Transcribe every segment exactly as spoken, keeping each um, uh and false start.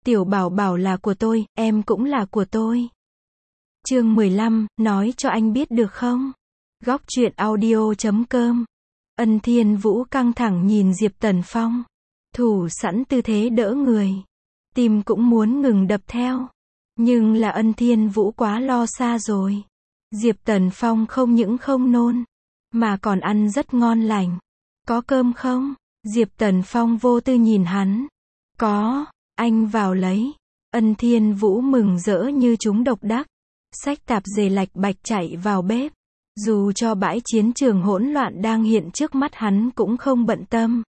Tiểu bảo bảo là của tôi, em cũng là của tôi. Chương mười lăm, nói cho anh biết được không? Góc truyện audio chấm com. Ân Thiên Vũ căng thẳng nhìn Diệp Tần Phong. Thủ sẵn tư thế đỡ người. Tim cũng muốn ngừng đập theo. Nhưng là Ân Thiên Vũ quá lo xa rồi. Diệp Tần Phong không những không nôn, mà còn ăn rất ngon lành. Có cơm không? Diệp Tần Phong vô tư nhìn hắn. Có, anh vào lấy. Ân Thiên Vũ mừng rỡ như trúng độc đắc. Xách tạp dề lạch bạch chạy vào bếp. Dù cho bãi chiến trường hỗn loạn đang hiện trước mắt hắn cũng không bận tâm.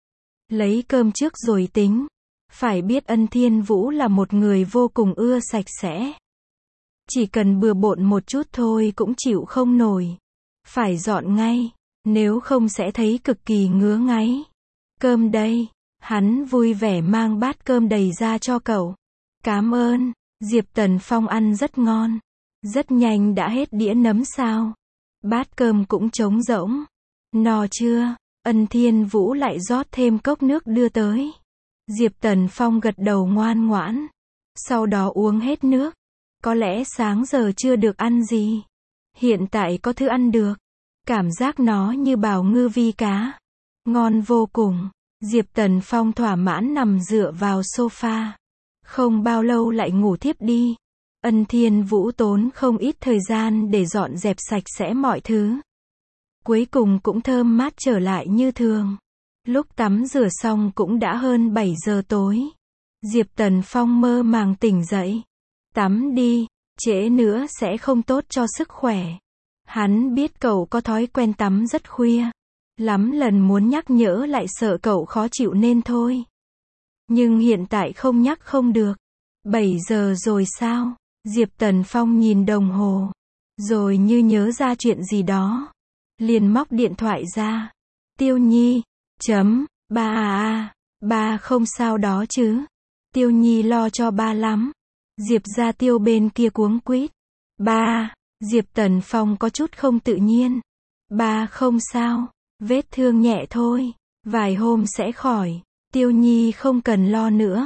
Lấy cơm trước rồi tính. Phải biết Ân Thiên Vũ là một người vô cùng ưa sạch sẽ. Chỉ cần bừa bộn một chút thôi cũng chịu không nổi. Phải dọn ngay, nếu không sẽ thấy cực kỳ ngứa ngáy. Cơm đây, hắn vui vẻ mang bát cơm đầy ra cho cậu. Cảm ơn, Diệp Tần Phong ăn rất ngon. Rất nhanh đã hết đĩa nấm sao. Bát cơm cũng trống rỗng. No chưa? Ân Thiên Vũ lại rót thêm cốc nước đưa tới. Diệp Tần Phong gật đầu ngoan ngoãn. Sau đó uống hết nước. Có lẽ sáng giờ chưa được ăn gì. Hiện tại có thứ ăn được. Cảm giác nó như bào ngư vi cá. Ngon vô cùng. Diệp Tần Phong thỏa mãn nằm dựa vào sofa. Không bao lâu lại ngủ thiếp đi. Ân Thiên Vũ tốn không ít thời gian để dọn dẹp sạch sẽ mọi thứ. Cuối cùng cũng thơm mát trở lại như thường. Lúc tắm rửa xong cũng đã hơn bảy giờ tối. Diệp Tần Phong mơ màng tỉnh dậy. Tắm đi, trễ nữa sẽ không tốt cho sức khỏe. Hắn biết cậu có thói quen tắm rất khuya. Lắm lần muốn nhắc nhở lại sợ cậu khó chịu nên thôi. Nhưng hiện tại không nhắc không được. bảy giờ rồi sao? Diệp Tần Phong nhìn đồng hồ. Rồi như nhớ ra chuyện gì đó. Liền móc điện thoại ra. Tiêu Nhi. Chấm. Ba à à. Ba không sao đó chứ. Tiêu Nhi lo cho ba lắm. Diệp gia Tiêu bên kia cuống quýt. Ba. Diệp Tần Phong có chút không tự nhiên. Ba không sao. Vết thương nhẹ thôi. Vài hôm sẽ khỏi. Tiêu Nhi không cần lo nữa.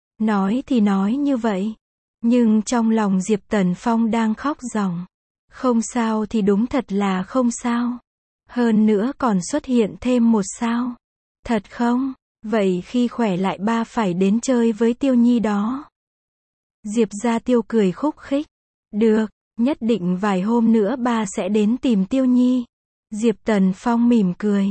Nói thì nói như vậy. Nhưng trong lòng Diệp Tần Phong đang khóc ròng. Không sao thì đúng thật là không sao. Hơn nữa còn xuất hiện thêm một sao. Thật không? Vậy khi khỏe lại ba phải đến chơi với Tiêu Nhi đó. Diệp gia Tiêu cười khúc khích. Được, nhất định vài hôm nữa ba sẽ đến tìm Tiêu Nhi. Diệp Tần Phong mỉm cười.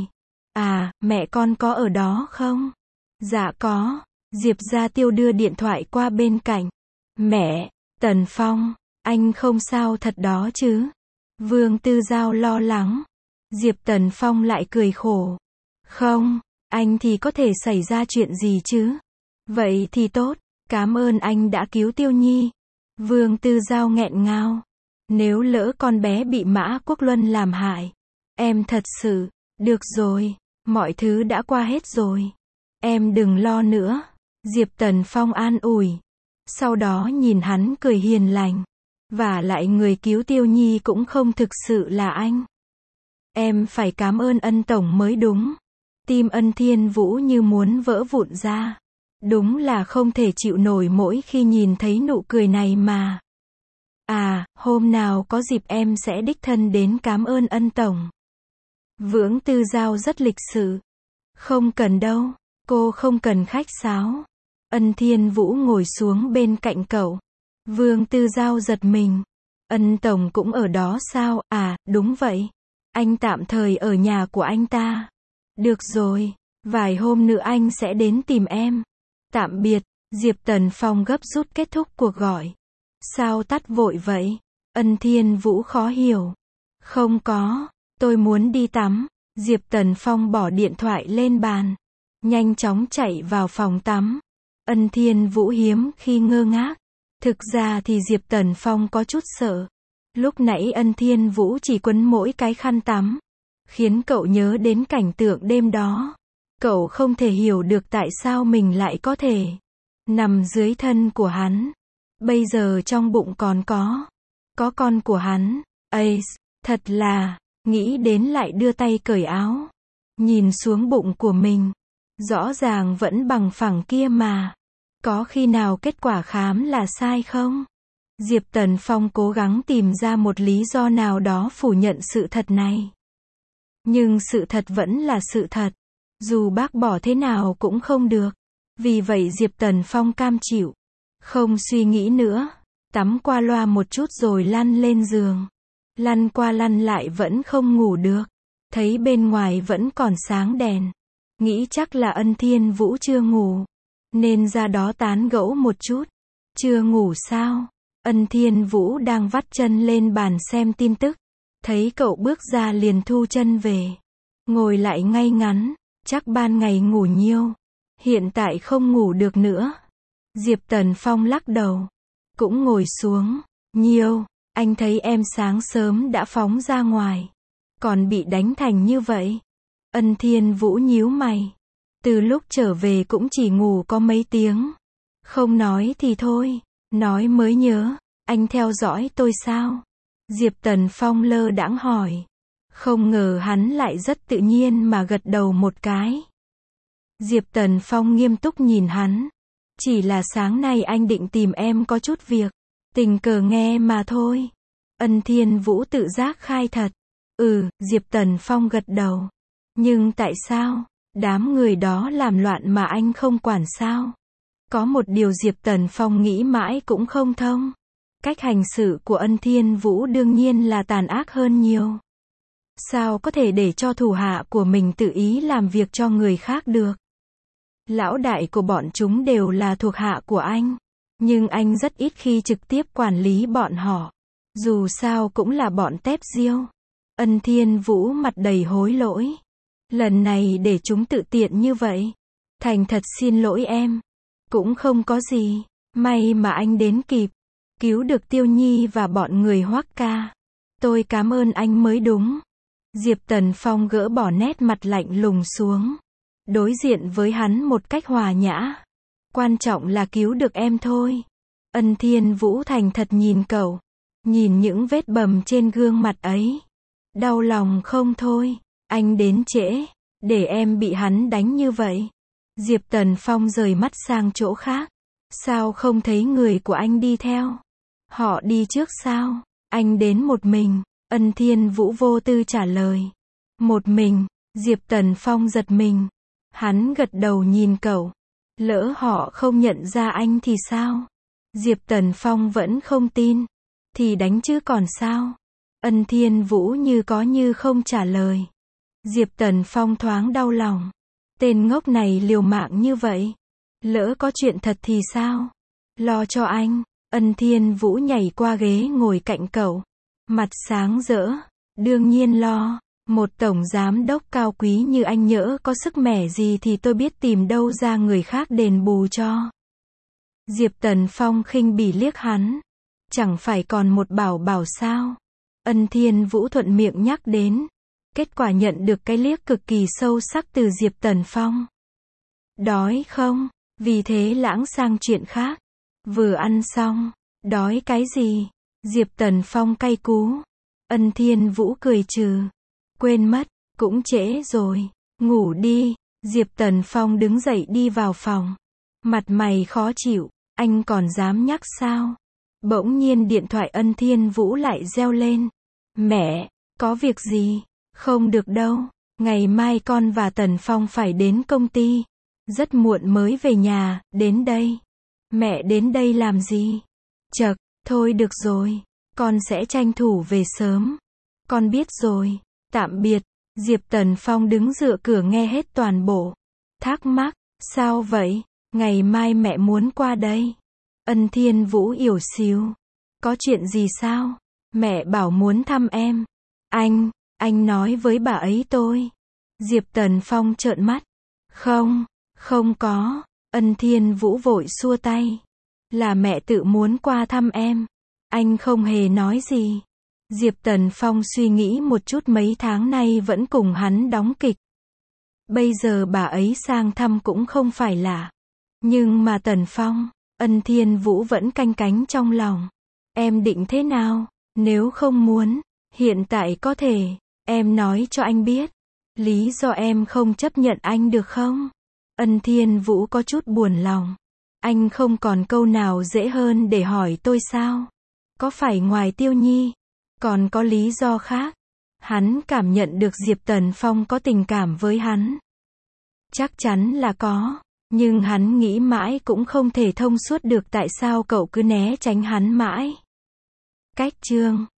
À, mẹ con có ở đó không? Dạ có. Diệp gia Tiêu đưa điện thoại qua bên cạnh. Mẹ, Tần Phong, anh không sao thật đó chứ? Vương Tư Giao lo lắng. Diệp Tần Phong lại cười khổ. Không, anh thì có thể xảy ra chuyện gì chứ? Vậy thì tốt, cảm ơn anh đã cứu Tiêu Nhi. Vương Tư Giao nghẹn ngào. Nếu lỡ con bé bị Mã Quốc Luân làm hại, em thật sự, được rồi, mọi thứ đã qua hết rồi. Em đừng lo nữa. Diệp Tần Phong an ủi. Sau đó nhìn hắn cười hiền lành. Và lại người cứu Tiêu Nhi cũng không thực sự là anh. Em phải cảm ơn Ân Tổng mới đúng. Tim Ân Thiên Vũ như muốn vỡ vụn ra. Đúng là không thể chịu nổi mỗi khi nhìn thấy nụ cười này mà. À, hôm nào có dịp em sẽ đích thân đến cảm ơn Ân Tổng. Vương Tư Giao rất lịch sự. Không cần đâu, cô không cần khách sáo. Ân Thiên Vũ ngồi xuống bên cạnh cậu. Vương Tư Giao giật mình. Ân Tổng cũng ở đó sao? À, đúng vậy. Anh tạm thời ở nhà của anh ta. Được rồi, vài hôm nữa anh sẽ đến tìm em. Tạm biệt. Diệp Tần Phong gấp rút kết thúc cuộc gọi. Sao tắt vội vậy? Ân Thiên Vũ khó hiểu. Không có, tôi muốn đi tắm. Diệp Tần Phong bỏ điện thoại lên bàn. Nhanh chóng chạy vào phòng tắm. Ân Thiên Vũ hiếm khi ngơ ngác. Thực ra thì Diệp Tần Phong có chút sợ. Lúc nãy Ân Thiên Vũ chỉ quấn mỗi cái khăn tắm. Khiến cậu nhớ đến cảnh tượng đêm đó. Cậu không thể hiểu được tại sao mình lại có thể nằm dưới thân của hắn. Bây giờ trong bụng còn có. Có con của hắn. Ace, thật là, nghĩ đến lại đưa tay cởi áo. Nhìn xuống bụng của mình. Rõ ràng vẫn bằng phẳng kia mà. Có khi nào kết quả khám là sai không? Diệp Tần Phong cố gắng tìm ra một lý do nào đó phủ nhận sự thật này. Nhưng sự thật vẫn là sự thật. Dù bác bỏ thế nào cũng không được. Vì vậy Diệp Tần Phong cam chịu. Không suy nghĩ nữa. Tắm qua loa một chút rồi lăn lên giường. Lăn qua lăn lại vẫn không ngủ được. Thấy bên ngoài vẫn còn sáng đèn. Nghĩ chắc là Ân Thiên Vũ chưa ngủ. Nên ra đó tán gẫu một chút. Chưa ngủ sao? Ân Thiên Vũ đang vắt chân lên bàn xem tin tức. Thấy cậu bước ra liền thu chân về. Ngồi lại ngay ngắn. Chắc ban ngày ngủ nhiều. Hiện tại không ngủ được nữa. Diệp Tần Phong lắc đầu. Cũng ngồi xuống. Nhiều. Anh thấy em sáng sớm đã phóng ra ngoài. Còn bị đánh thành như vậy. Ân Thiên Vũ nhíu mày. Từ lúc trở về cũng chỉ ngủ có mấy tiếng. Không nói thì thôi. Nói mới nhớ. Anh theo dõi tôi sao? Diệp Tần Phong lơ đãng hỏi. Không ngờ hắn lại rất tự nhiên mà gật đầu một cái. Diệp Tần Phong nghiêm túc nhìn hắn. Chỉ là sáng nay anh định tìm em có chút việc. Tình cờ nghe mà thôi. Ân Thiên Vũ tự giác khai thật. Ừ, Diệp Tần Phong gật đầu. Nhưng tại sao? Đám người đó làm loạn mà anh không quản sao? Có một điều Diệp Tần Phong nghĩ mãi cũng không thông. Cách hành xử của Ân Thiên Vũ đương nhiên là tàn ác hơn nhiều. Sao có thể để cho thủ hạ của mình tự ý làm việc cho người khác được? Lão đại của bọn chúng đều là thuộc hạ của anh. Nhưng anh rất ít khi trực tiếp quản lý bọn họ. Dù sao cũng là bọn tép diêu. Ân Thiên Vũ mặt đầy hối lỗi. Lần này để chúng tự tiện như vậy. Thành thật xin lỗi em. Cũng không có gì. May mà anh đến kịp. Cứu được Tiêu Nhi và bọn người Hoắc ca. Tôi cảm ơn anh mới đúng. Diệp Tần Phong gỡ bỏ nét mặt lạnh lùng xuống. Đối diện với hắn một cách hòa nhã. Quan trọng là cứu được em thôi. Ân Thiên Vũ thành thật nhìn cậu. Nhìn những vết bầm trên gương mặt ấy. Đau lòng không thôi. Anh đến trễ. Để em bị hắn đánh như vậy. Diệp Tần Phong rời mắt sang chỗ khác. Sao không thấy người của anh đi theo? Họ đi trước sao? Anh đến một mình. Ân Thiên Vũ vô tư trả lời. Một mình. Diệp Tần Phong giật mình. Hắn gật đầu nhìn cậu. Lỡ họ không nhận ra anh thì sao? Diệp Tần Phong vẫn không tin. Thì đánh chứ còn sao? Ân Thiên Vũ như có như không trả lời. Diệp Tần Phong thoáng đau lòng. Tên ngốc này liều mạng như vậy. Lỡ có chuyện thật thì sao? Lo cho anh. Ân Thiên Vũ nhảy qua ghế ngồi cạnh cậu. Mặt sáng rỡ. Đương nhiên lo. Một tổng giám đốc cao quý như anh nhỡ có sức mẻ gì thì tôi biết tìm đâu ra người khác đền bù cho. Diệp Tần Phong khinh bỉ liếc hắn. Chẳng phải còn một bảo bảo sao? Ân Thiên Vũ thuận miệng nhắc đến. Kết quả nhận được cái liếc cực kỳ sâu sắc từ Diệp Tần Phong. Đói không? Vì thế lãng sang chuyện khác. Vừa ăn xong. Đói cái gì? Diệp Tần Phong cay cú. Ân Thiên Vũ cười trừ. Quên mất. Cũng trễ rồi. Ngủ đi. Diệp Tần Phong đứng dậy đi vào phòng. Mặt mày khó chịu. Anh còn dám nhắc sao? Bỗng nhiên điện thoại Ân Thiên Vũ lại reo lên. Mẹ, có việc gì? Không được đâu. Ngày mai con và Tần Phong phải đến công ty. Rất muộn mới về nhà, đến đây. Mẹ đến đây làm gì? Chậc, thôi được rồi. Con sẽ tranh thủ về sớm. Con biết rồi. Tạm biệt. Diệp Tần Phong đứng dựa cửa nghe hết toàn bộ. Thắc mắc, sao vậy? Ngày mai mẹ muốn qua đây. Ân Thiên Vũ yểu xìu. Có chuyện gì sao? Mẹ bảo muốn thăm em. Anh, anh nói với bà ấy tôi. Diệp Tần Phong trợn mắt. Không, không có. Ân Thiên Vũ vội xua tay. Là mẹ tự muốn qua thăm em. Anh không hề nói gì. Diệp Tần Phong suy nghĩ một chút mấy tháng nay vẫn cùng hắn đóng kịch. Bây giờ bà ấy sang thăm cũng không phải lạ. Nhưng mà Tần Phong, Ân Thiên Vũ vẫn canh cánh trong lòng. Em định thế nào? Nếu không muốn, hiện tại có thể, em nói cho anh biết. Lý do em không chấp nhận anh được không? Ân Thiên Vũ có chút buồn lòng. Anh không còn câu nào dễ hơn để hỏi tôi sao? Có phải ngoài Tiêu Nhi, còn có lý do khác? Hắn cảm nhận được Diệp Tần Phong có tình cảm với hắn. Chắc chắn là có, nhưng hắn nghĩ mãi cũng không thể thông suốt được tại sao cậu cứ né tránh hắn mãi. Cách chương